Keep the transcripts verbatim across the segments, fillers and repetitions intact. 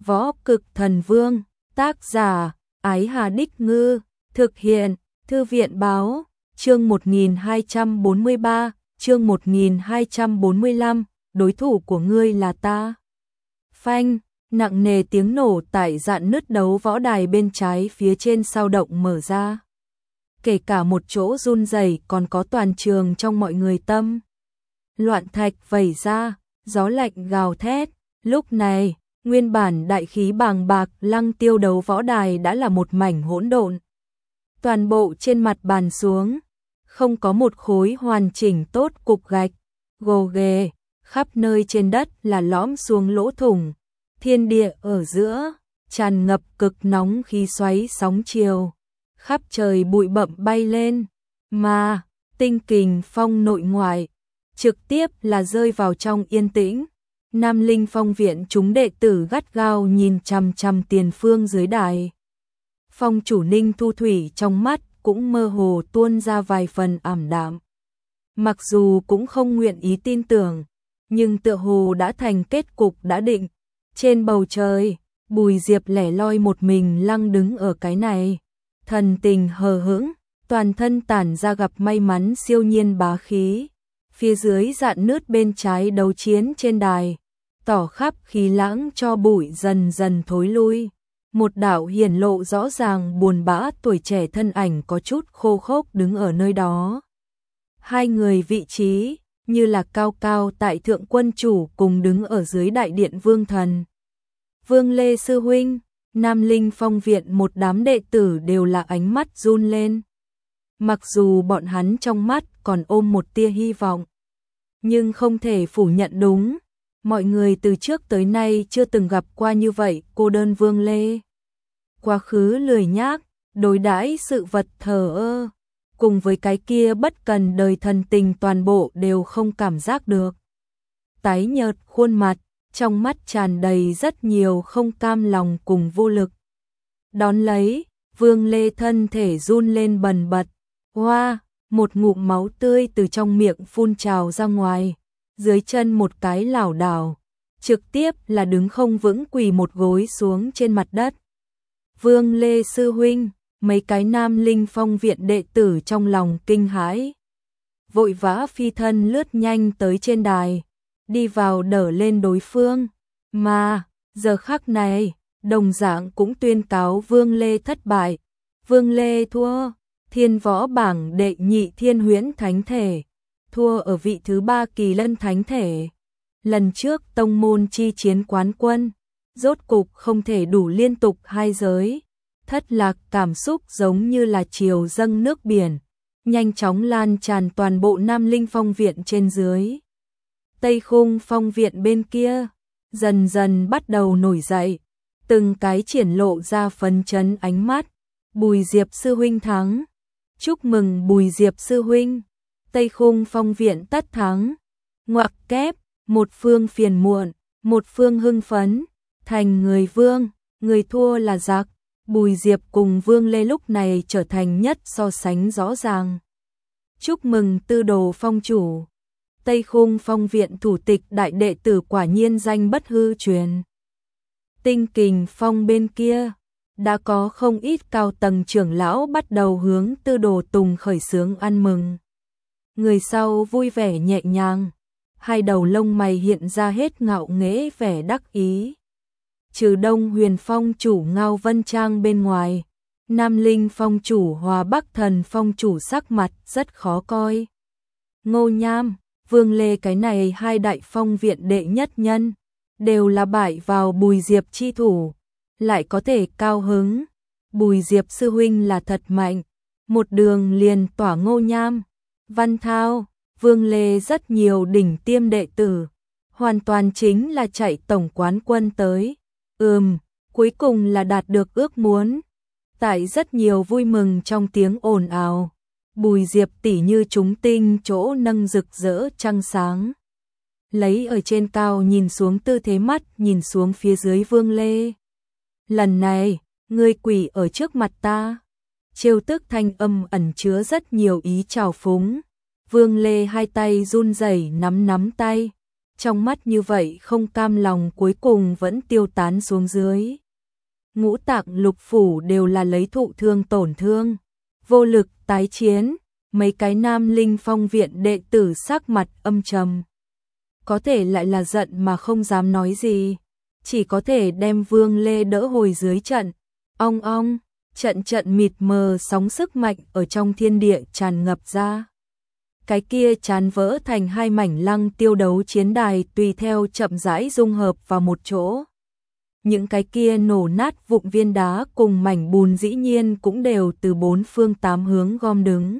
Võ Cực Thần Vương, tác giả, Ái Hà Đích Ngư, thực hiện, Thư viện Báo, chương một nghìn hai trăm bốn mươi ba, chương một nghìn hai trăm bốn mươi lăm, đối thủ của ngươi là ta. Phanh, nặng nề tiếng nổ tại dạn nứt đấu võ đài bên trái phía trên sao động mở ra. Kể cả một chỗ run rẩy còn có toàn trường trong mọi người tâm. Loạn thạch vẩy ra, gió lạnh gào thét, lúc này, nguyên bản đại khí bàng bạc Lăng Tiêu đấu võ đài đã là một mảnh hỗn độn. Toàn bộ trên mặt bàn xuống, không có một khối hoàn chỉnh tốt cục gạch, gồ ghề, khắp nơi trên đất là lõm xuống lỗ thủng, thiên địa ở giữa, tràn ngập cực nóng khí xoáy sóng chiều, khắp trời bụi bặm bay lên, mà, tinh kình phong nội ngoại, trực tiếp là rơi vào trong yên tĩnh. Nam Linh Phong viện chúng đệ tử gắt gao nhìn chằm chằm tiền phương dưới đài. Phong chủ Ninh Thu Thủy trong mắt cũng mơ hồ tuôn ra vài phần ảm đạm. Mặc dù cũng không nguyện ý tin tưởng, nhưng tựa hồ đã thành kết cục đã định. Trên bầu trời, Bùi Diệp lẻ loi một mình lăng đứng ở cái này. Thần tình hờ hững, toàn thân tản ra gặp may mắn siêu nhiên bá khí. Phía dưới dạn nứt bên trái đấu chiến trên đài, tỏ khắp khí lãng cho bụi dần dần thối lui. Một đạo hiển lộ rõ ràng buồn bã tuổi trẻ thân ảnh có chút khô khốc đứng ở nơi đó. Hai người vị trí, như là cao cao tại thượng quân chủ cùng đứng ở dưới đại điện vương thần. Vương Lê Sư Huynh, Nam Linh Phong viện một đám đệ tử đều là ánh mắt run lên. Mặc dù bọn hắn trong mắt còn ôm một tia hy vọng, nhưng không thể phủ nhận đúng. Mọi người từ trước tới nay chưa từng gặp qua như vậy cô đơn Vương Lê. Quá khứ lười nhác, đối đãi sự vật thờ ơ, cùng với cái kia bất cần đời thần tình toàn bộ đều không cảm giác được. Tái nhợt khuôn mặt, trong mắt tràn đầy rất nhiều không cam lòng cùng vô lực. Đón lấy, Vương Lê thân thể run lên bần bật, hoa, một ngụm máu tươi từ trong miệng phun trào ra ngoài. Dưới chân một cái lảo đảo, trực tiếp là đứng không vững quỳ một gối xuống trên mặt đất. Vương Lê Sư Huynh, mấy cái Nam Linh Phong viện đệ tử trong lòng kinh hãi. Vội vã phi thân lướt nhanh tới trên đài, đi vào đỡ lên đối phương. Mà, giờ khắc này, đồng dạng cũng tuyên cáo Vương Lê thất bại. Vương Lê thua, thiên võ bảng đệ nhị thiên huyễn thánh thể. Thua ở vị thứ ba kỳ lân thánh thể. Lần trước tông môn chi chiến quán quân, rốt cục không thể đủ liên tục hai giới. Thất lạc cảm xúc giống như là chiều dâng nước biển, nhanh chóng lan tràn toàn bộ Nam Linh Phong viện trên dưới. Tây Khung Phong viện bên kia, dần dần bắt đầu nổi dậy, từng cái triển lộ ra phấn chấn ánh mắt. Bùi Diệp Sư Huynh thắng. Chúc mừng Bùi Diệp Sư Huynh. Tây Khung Phong viện tất thắng. Ngoặc kép, một phương phiền muộn, một phương hưng phấn, thành người vương, người thua là giặc. Bùi Diệp cùng Vương Lê lúc này trở thành nhất so sánh rõ ràng. Chúc mừng Tư Đồ Phong chủ. Tây Khung Phong viện thủ tịch đại đệ tử quả nhiên danh bất hư truyền. Tinh Kình Phong bên kia, đã có không ít cao tầng trưởng lão bắt đầu hướng Tư Đồ Tùng khởi xướng ăn mừng. Người sau vui vẻ nhẹ nhàng, hai đầu lông mày hiện ra hết ngạo nghễ vẻ đắc ý. Trừ Đông Huyền Phong chủ Ngao Vân Trang bên ngoài, Nam Linh Phong chủ Hòa Bắc Thần Phong chủ sắc mặt rất khó coi. Ngô Nham, Vương Lê cái này hai đại phong viện đệ nhất nhân, đều là bại vào Bùi Diệp chi thủ, lại có thể cao hứng. Bùi Diệp Sư Huynh là thật mạnh, một đường liền tỏa Ngô Nham. Văn Thao, Vương Lê rất nhiều đỉnh tiêm đệ tử, hoàn toàn chính là chạy tổng quán quân tới. Ừm, cuối cùng là đạt được ước muốn. Tại rất nhiều vui mừng trong tiếng ồn ào, Bùi Diệp tỷ như chúng tinh chỗ nâng rực rỡ trăng sáng. Lấy ở trên cao nhìn xuống tư thế mắt nhìn xuống phía dưới Vương Lê. Lần này, ngươi quỳ ở trước mặt ta. Trêu tức thanh âm ẩn chứa rất nhiều ý trào phúng. Vương Lê hai tay run rẩy nắm nắm tay, trong mắt như vậy không cam lòng cuối cùng vẫn tiêu tán xuống dưới. Ngũ tạng lục phủ đều là lấy thụ thương tổn thương, vô lực tái chiến, mấy cái Nam Linh Phong viện đệ tử sắc mặt âm trầm. Có thể lại là giận mà không dám nói gì, chỉ có thể đem Vương Lê đỡ hồi dưới trận. Ong ong, trận trận mịt mờ sóng sức mạnh ở trong thiên địa tràn ngập ra. Cái kia chán vỡ thành hai mảnh lăng tiêu đấu chiến đài tùy theo chậm rãi dung hợp vào một chỗ. Những cái kia nổ nát vụn viên đá cùng mảnh bùn dĩ nhiên cũng đều từ bốn phương tám hướng gom đứng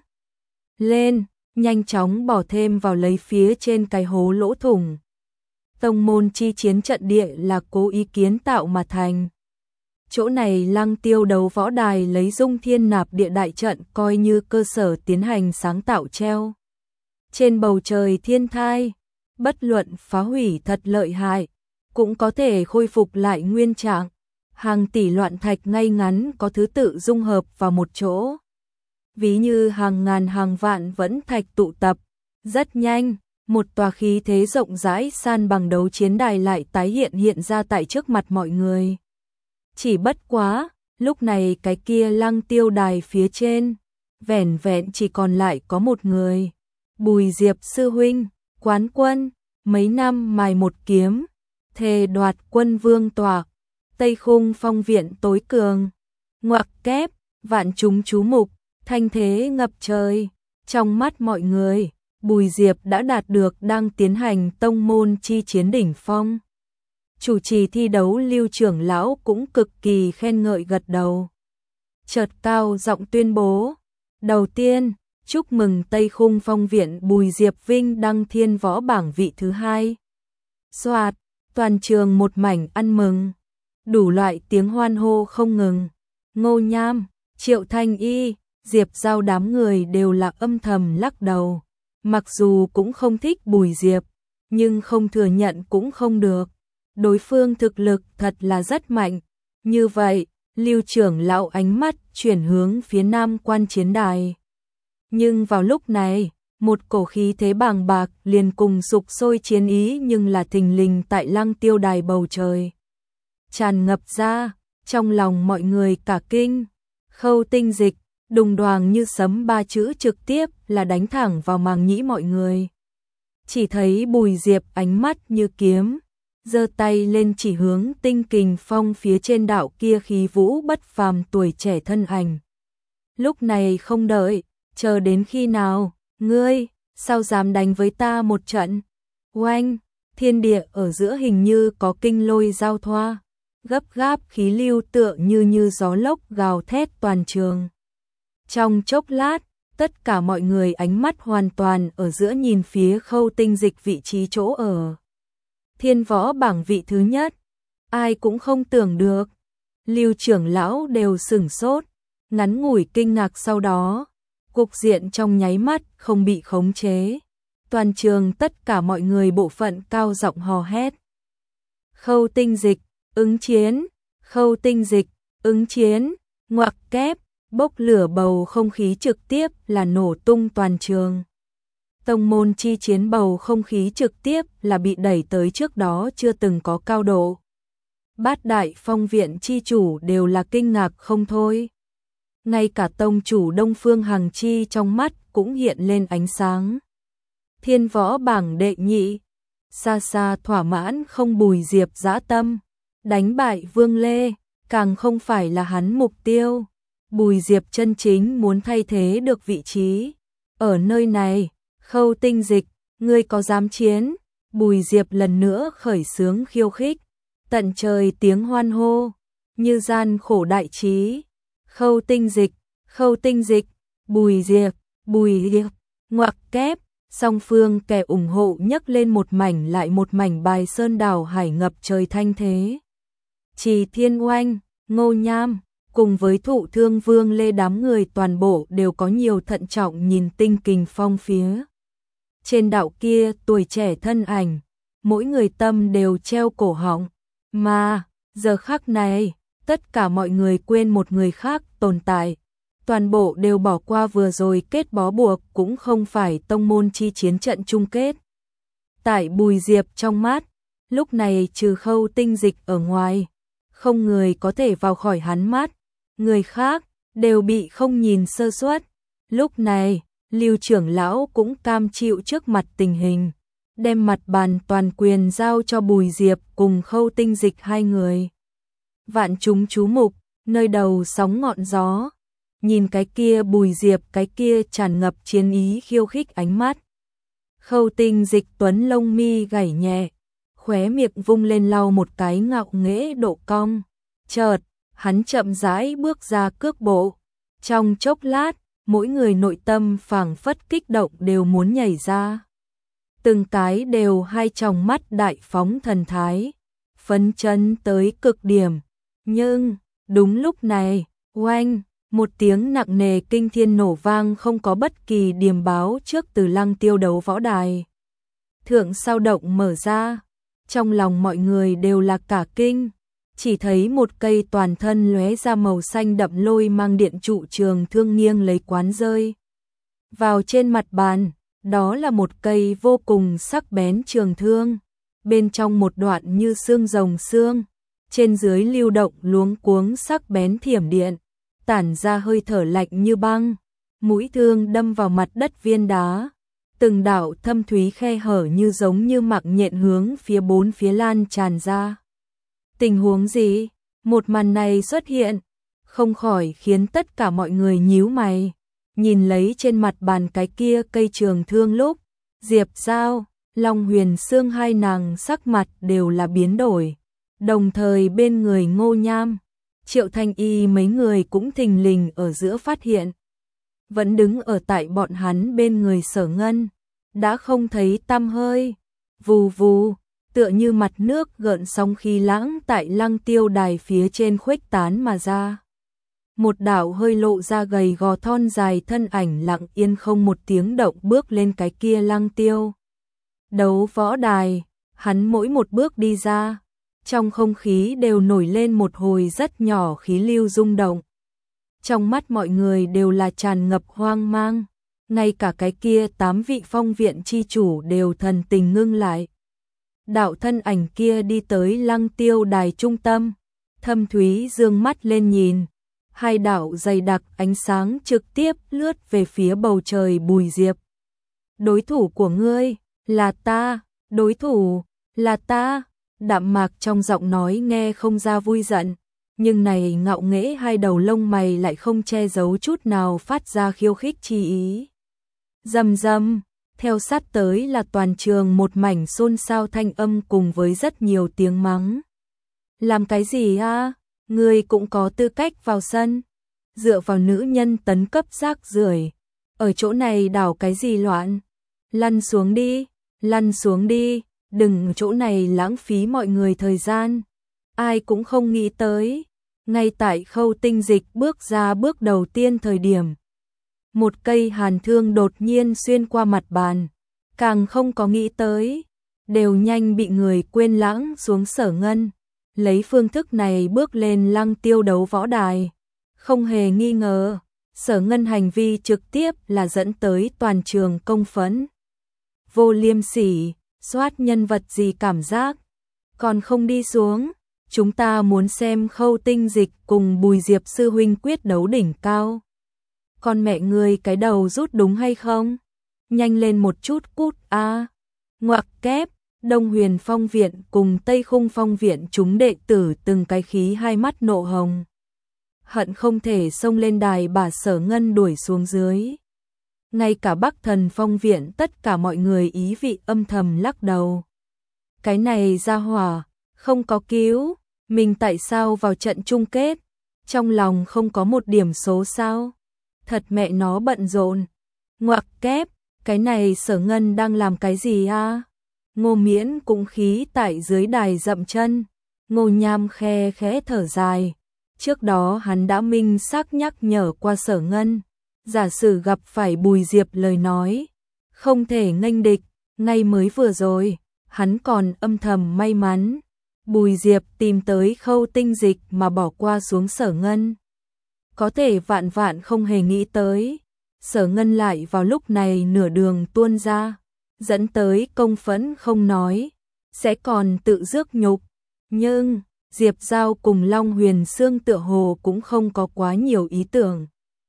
lên, nhanh chóng bỏ thêm vào lấy phía trên cái hố lỗ thủng. Tông môn chi chiến trận địa là cố ý kiến tạo mà thành. Chỗ này lăng tiêu đấu võ đài lấy dung thiên nạp địa đại trận coi như cơ sở tiến hành sáng tạo treo. Trên bầu trời thiên thai, bất luận phá hủy thật lợi hại, cũng có thể khôi phục lại nguyên trạng. Hàng tỷ loạn thạch ngay ngắn có thứ tự dung hợp vào một chỗ. Ví như hàng ngàn hàng vạn vẫn thạch tụ tập, rất nhanh, một tòa khí thế rộng rãi san bằng đấu chiến đài lại tái hiện hiện ra tại trước mặt mọi người. Chỉ bất quá, lúc này cái kia lăng tiêu đài phía trên, vẻn vẹn chỉ còn lại có một người. Bùi Diệp sư huynh, quán quân, mấy năm mài một kiếm, thề đoạt quân vương tòa, Tây Khung Phong viện tối cường, ngoặc kép, vạn chúng chú mục, thanh thế ngập trời. Trong mắt mọi người, Bùi Diệp đã đạt được đang tiến hành tông môn chi chiến đỉnh phong. Chủ trì thi đấu Lưu trưởng lão cũng cực kỳ khen ngợi gật đầu. Chợt cao giọng tuyên bố, đầu tiên, chúc mừng Tây Khung Phong viện Bùi Diệp Vinh đăng thiên võ bảng vị thứ hai. Soạt, toàn trường một mảnh ăn mừng, đủ loại tiếng hoan hô không ngừng. Ngô Nham, Triệu Thanh Y, Diệp Giao đám người đều là âm thầm lắc đầu. Mặc dù cũng không thích Bùi Diệp, nhưng không thừa nhận cũng không được. Đối phương thực lực thật là rất mạnh. Như vậy, Lưu trưởng lão ánh mắt chuyển hướng phía nam quan chiến đài. Nhưng vào lúc này, một cổ khí thế bàng bạc liền cùng sục sôi chiến ý nhưng là thình lình tại lăng tiêu đài bầu trời. Tràn ngập ra, trong lòng mọi người cả kinh. Khâu Tinh Dịch, đùng đoàng như sấm ba chữ trực tiếp là đánh thẳng vào màng nhĩ mọi người. Chỉ thấy Bùi Diệp ánh mắt như kiếm, giơ tay lên chỉ hướng Tinh Kình Phong phía trên đạo kia khí vũ bất phàm tuổi trẻ thân ảnh. Lúc này không đợi, chờ đến khi nào, ngươi, sao dám đánh với ta một trận? Oanh, thiên địa ở giữa hình như có kinh lôi giao thoa, gấp gáp khí lưu tựa như như gió lốc gào thét toàn trường. Trong chốc lát, tất cả mọi người ánh mắt hoàn toàn ở giữa nhìn phía Khâu Tinh Dịch vị trí chỗ ở. Thiên võ bảng vị thứ nhất, ai cũng không tưởng được. Lưu trưởng lão đều sửng sốt, ngắn ngủi kinh ngạc sau đó, cục diện trong nháy mắt không bị khống chế. Toàn trường tất cả mọi người bộ phận cao giọng hò hét. Khâu Tinh Dịch, ứng chiến, Khâu Tinh Dịch, ứng chiến, ngoặc kép, bốc lửa bầu không khí trực tiếp là nổ tung toàn trường. Tông môn chi chiến bầu không khí trực tiếp là bị đẩy tới trước đó chưa từng có cao độ. Bát đại phong viện chi chủ đều là kinh ngạc không thôi. Ngay cả tông chủ Đông Phương Hằng Chi trong mắt cũng hiện lên ánh sáng. Thiên võ bảng đệ nhị, xa xa thỏa mãn không Bùi Diệp dã tâm, đánh bại Vương Lê, càng không phải là hắn mục tiêu. Bùi Diệp chân chính muốn thay thế được vị trí. Ở nơi này, Khâu Tinh Dịch, ngươi có dám chiến? Bùi Diệp lần nữa khởi xướng khiêu khích. Tận trời tiếng hoan hô, như gian khổ đại trí. Khâu Tinh Dịch, Khâu Tinh Dịch, Bùi Diệp, Bùi Diệp, ngoặc kép. Song phương kẻ ủng hộ nhấc lên một mảnh lại một mảnh bài sơn đảo hải ngập trời thanh thế. Trì Thiên Oanh, Ngô Nham, cùng với thụ thương Vương Lê đám người toàn bộ đều có nhiều thận trọng nhìn Tinh Kình Phong phía. Trên đạo kia tuổi trẻ thân ảnh, mỗi người tâm đều treo cổ họng, mà giờ khắc này, tất cả mọi người quên một người khác tồn tại. Toàn bộ đều bỏ qua vừa rồi kết bó buộc cũng không phải tông môn chi chiến trận chung kết. Tại Bùi Diệp trong mắt, lúc này trừ Khâu Tinh Dịch ở ngoài, không người có thể vào khỏi hắn mắt, người khác đều bị không nhìn sơ suất. Lúc này, Lưu trưởng lão cũng cam chịu trước mặt tình hình, đem mặt bàn toàn quyền giao cho Bùi Diệp cùng Khâu Tinh Dịch hai người. Vạn chúng chú mục, nơi đầu sóng ngọn gió, nhìn cái kia Bùi Diệp, cái kia tràn ngập chiến ý khiêu khích ánh mắt. Khâu Tinh Dịch tuấn lông mi gảy nhẹ, khóe miệng vung lên lau một cái ngạo nghễ độ cong. Chợt, hắn chậm rãi bước ra cước bộ. Trong chốc lát, mỗi người nội tâm phảng phất kích động đều muốn nhảy ra. Từng cái đều hai tròng mắt đại phóng thần thái, phấn chấn tới cực điểm. Nhưng, đúng lúc này, oanh, một tiếng nặng nề kinh thiên nổ vang không có bất kỳ điềm báo trước từ Lăng Tiêu đấu võ đài. Thượng sao động mở ra, trong lòng mọi người đều là cả kinh, chỉ thấy một cây toàn thân lóe ra màu xanh đậm lôi mang điện trụ trường thương nghiêng lấy quán rơi vào trên mặt bàn, đó là một cây vô cùng sắc bén trường thương, bên trong một đoạn như xương rồng xương, trên dưới lưu động luống cuống sắc bén thiểm điện, tản ra hơi thở lạnh như băng, mũi thương đâm vào mặt đất viên đá, từng đạo thâm thúy khe hở như giống như mạng nhện hướng phía bốn phía lan tràn ra. Tình huống gì? Một màn này xuất hiện, không khỏi khiến tất cả mọi người nhíu mày, nhìn lấy trên mặt bàn cái kia cây trường thương lúc, Diệp Giao, Long Huyền Sương hai nàng sắc mặt đều là biến đổi, đồng thời bên người Ngô Nham, Triệu Thanh Y mấy người cũng thình lình ở giữa phát hiện. Vẫn đứng ở tại bọn hắn bên người Sở Ngân, đã không thấy tăm hơi, vù vù, tựa như mặt nước gợn sóng khí lãng tại Lăng Tiêu đài phía trên khuếch tán mà ra. Một đạo hơi lộ ra gầy gò thon dài thân ảnh lặng yên không một tiếng động bước lên cái kia Lăng Tiêu đấu võ đài, hắn mỗi một bước đi ra, trong không khí đều nổi lên một hồi rất nhỏ khí lưu rung động. Trong mắt mọi người đều là tràn ngập hoang mang, ngay cả cái kia tám vị phong viện chi chủ đều thần tình ngưng lại. Đạo thân ảnh kia đi tới Lăng Tiêu đài trung tâm, thâm thúy dương mắt lên nhìn, hai đạo dày đặc ánh sáng trực tiếp lướt về phía bầu trời Bùi Diệp. Đối thủ của ngươi, là ta, đối thủ, là ta, đạm mạc trong giọng nói nghe không ra vui giận, nhưng này ngạo nghễ hai đầu lông mày lại không che giấu chút nào phát ra khiêu khích chi ý. Rầm rầm, theo sát tới là toàn trường một mảnh xôn xao thanh âm cùng với rất nhiều tiếng mắng. Làm cái gì a? Ngươi cũng có tư cách vào sân, dựa vào nữ nhân tấn cấp rác rưởi, ở chỗ này đảo cái gì loạn? Lăn xuống đi, lăn xuống đi, đừng chỗ này lãng phí mọi người thời gian. Ai cũng không nghĩ tới, ngay tại Khâu Tinh Dịch bước ra bước đầu tiên thời điểm, một cây hàn thương đột nhiên xuyên qua mặt bàn, càng không có nghĩ tới, đều nhanh bị người quên lãng xuống Sở Ngân, lấy phương thức này bước lên Lăng Tiêu đấu võ đài. Không hề nghi ngờ, Sở Ngân hành vi trực tiếp là dẫn tới toàn trường công phẫn. Vô liêm sỉ, soát nhân vật gì cảm giác, còn không đi xuống, chúng ta muốn xem Khâu Tinh Dịch cùng Bùi Diệp sư huynh quyết đấu đỉnh cao. Con mẹ ngươi cái đầu rút đúng hay không? Nhanh lên một chút cút a. À. Ngoặc kép, Đông Huyền Phong viện cùng Tây Khung Phong viện chúng đệ tử từng cái khí hai mắt nộ hồng, hận không thể xông lên đài bà Sở Ngân đuổi xuống dưới. Ngay cả Bắc Thần Phong viện tất cả mọi người ý vị âm thầm lắc đầu. Cái này ra hỏa, không có cứu, mình tại sao vào trận chung kết, trong lòng không có một điểm số sao? Thật mẹ nó bận rộn. Ngoặc kép, cái này Sở Ngân đang làm cái gì a? À? Ngô Miễn cũng khí tại dưới đài dậm chân, Ngô Nham khe khẽ thở dài. Trước đó hắn đã minh xác nhắc nhở qua Sở Ngân, giả sử gặp phải Bùi Diệp lời nói, không thể nghênh địch, ngay mới vừa rồi, hắn còn âm thầm may mắn. Bùi Diệp tìm tới Khâu Tinh Dịch mà bỏ qua xuống Sở Ngân. Có thể vạn vạn không hề nghĩ tới, Sở Ngân lại vào lúc này nửa đường tuôn ra, dẫn tới công phẫn không nói, sẽ còn tự rước nhục. Nhưng Diệp Giao cùng Long Huyền Sương tựa hồ cũng không có quá nhiều ý tưởng.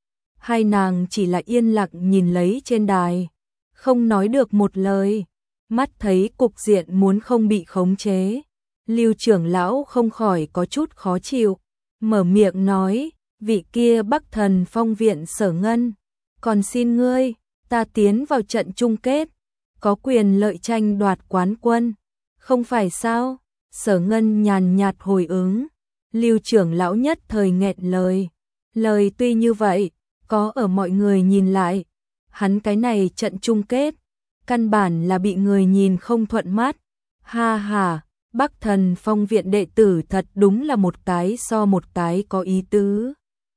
Hai nàng chỉ là yên lặng nhìn lấy trên đài, không nói được một lời, mắt thấy cục diện muốn không bị khống chế. Lưu trưởng lão không khỏi có chút khó chịu, mở miệng nói, vị kia Bắc Thần Phong viện Sở Ngân, còn xin ngươi, ta tiến vào trận chung kết, có quyền lợi tranh đoạt quán quân, không phải sao? Sở Ngân nhàn nhạt hồi ứng, Lưu trưởng lão nhất thời nghẹn lời, lời tuy như vậy, có ở mọi người nhìn lại, hắn cái này trận chung kết, căn bản là bị người nhìn không thuận mắt, ha ha. Bắc Thần Phong viện đệ tử thật đúng là một cái so một cái có ý tứ.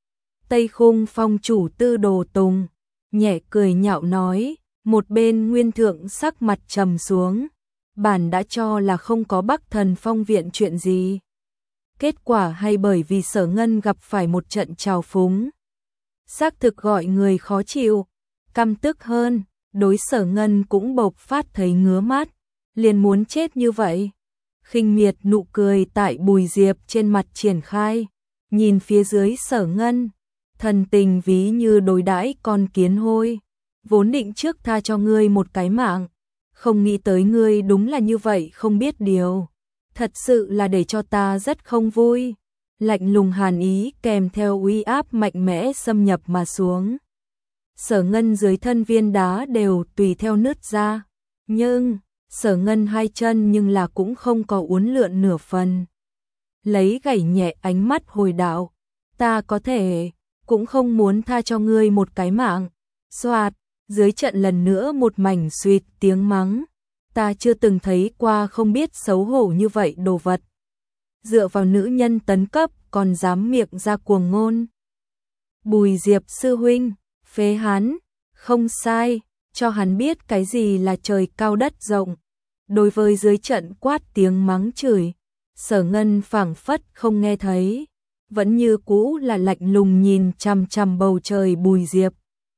Tây Khung Phong chủ Tư Đồ Tùng nhẹ cười nhạo nói, một bên Nguyên Thượng sắc mặt trầm xuống, bản đã cho là không có Bắc Thần Phong viện chuyện gì. Kết quả hay bởi vì Sở Ngân gặp phải một trận trào phúng, xác thực gọi người khó chịu, căm tức hơn, đối Sở Ngân cũng bộc phát thấy ngứa mắt, liền muốn chết như vậy. Khinh miệt nụ cười tại Bùi Diệp trên mặt triển khai, nhìn phía dưới Sở Ngân, thần tình ví như đối đãi con kiến hôi, vốn định trước tha cho ngươi một cái mạng, không nghĩ tới ngươi đúng là như vậy không biết điều, thật sự là để cho ta rất không vui. Lạnh lùng hàn ý kèm theo uy áp mạnh mẽ xâm nhập mà xuống. Sở Ngân dưới thân viên đá đều tùy theo nứt ra, nhưng Sở Ngân hai chân nhưng là cũng không có uốn lượn nửa phần. Lấy gảy nhẹ ánh mắt hồi đạo, ta có thể, cũng không muốn tha cho ngươi một cái mạng. Xoạt, dưới trận lần nữa một mảnh suýt tiếng mắng, ta chưa từng thấy qua không biết xấu hổ như vậy đồ vật. Dựa vào nữ nhân tấn cấp còn dám miệng ra cuồng ngôn. Bùi Diệp sư huynh, phế hắn, không sai, cho hắn biết cái gì là trời cao đất rộng. Đối với dưới trận quát tiếng mắng chửi, Sở Ngân phảng phất không nghe thấy, vẫn như cũ là lạnh lùng nhìn chằm chằm bầu trời Bùi Diệp.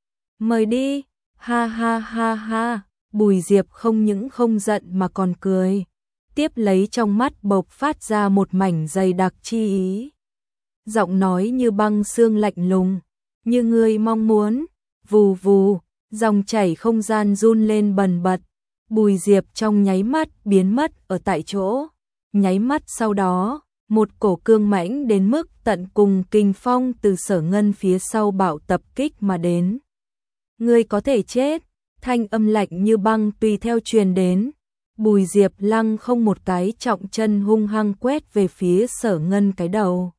Mời đi, ha ha ha ha, Bùi Diệp không những không giận mà còn cười, tiếp lấy trong mắt bộc phát ra một mảnh dày đặc chi ý. Giọng nói như băng xương lạnh lùng, như ngươi mong muốn, vù vù, dòng chảy không gian run lên bần bật. Bùi Diệp trong nháy mắt biến mất ở tại chỗ, nháy mắt sau đó, một cổ cương mãnh đến mức tận cùng kinh phong từ Sở Ngân phía sau bạo tập kích mà đến. Ngươi có thể chết, thanh âm lạnh như băng tùy theo truyền đến. Bùi Diệp lăng không một cái trọng chân hung hăng quét về phía Sở Ngân cái đầu.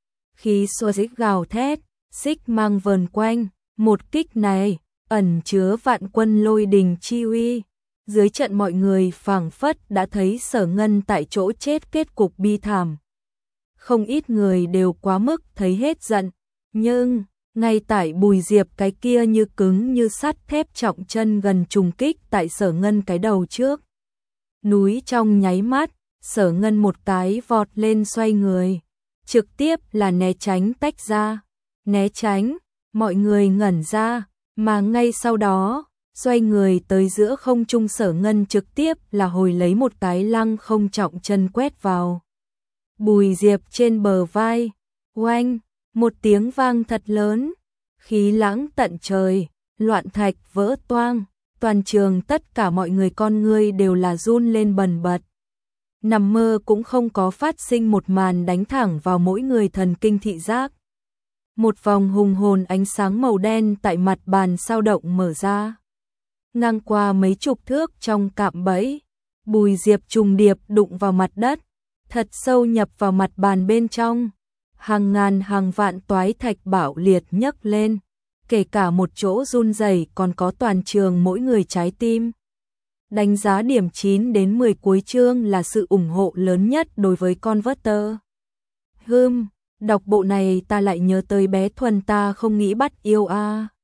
Khí xua xích gào thét, xích mang vờn quanh, một kích này ẩn chứa vạn quân lôi đình chi uy. Dưới trận mọi người phảng phất đã thấy Sở Ngân tại chỗ chết kết cục bi thảm. Không ít người đều quá mức thấy hết giận, nhưng ngay tại Bùi Diệp cái kia như cứng như sắt thép trọng chân gần trùng kích tại Sở Ngân cái đầu trước. Núi trong nháy mắt, Sở Ngân một cái vọt lên xoay người, trực tiếp là né tránh tách ra. Né tránh, mọi người ngẩn ra, mà ngay sau đó, xoay người tới giữa không trung Sở Ngân trực tiếp là hồi lấy một cái lăng không trọng chân quét vào. Bùi Diệp trên bờ vai, oanh, một tiếng vang thật lớn, khí lãng tận trời, loạn thạch vỡ toang, toàn trường tất cả mọi người con ngươi đều là run lên bần bật. Nằm mơ cũng không có phát sinh một màn đánh thẳng vào mỗi người thần kinh thị giác. Một vòng hùng hồn ánh sáng màu đen tại mặt bàn sao động mở ra. Ngang qua mấy chục thước trong cạm bẫy, Bùi Diệp trùng điệp đụng vào mặt đất, thật sâu nhập vào mặt bàn bên trong. Hàng ngàn hàng vạn toái thạch bạo liệt nhấc lên, kể cả một chỗ run rẩy còn có toàn trường mỗi người trái tim. Đánh giá điểm chín đến mười cuối chương là sự ủng hộ lớn nhất đối với Converter. Hừm, đọc bộ này ta lại nhớ tới bé Thuần ta không nghĩ bắt yêu a. À.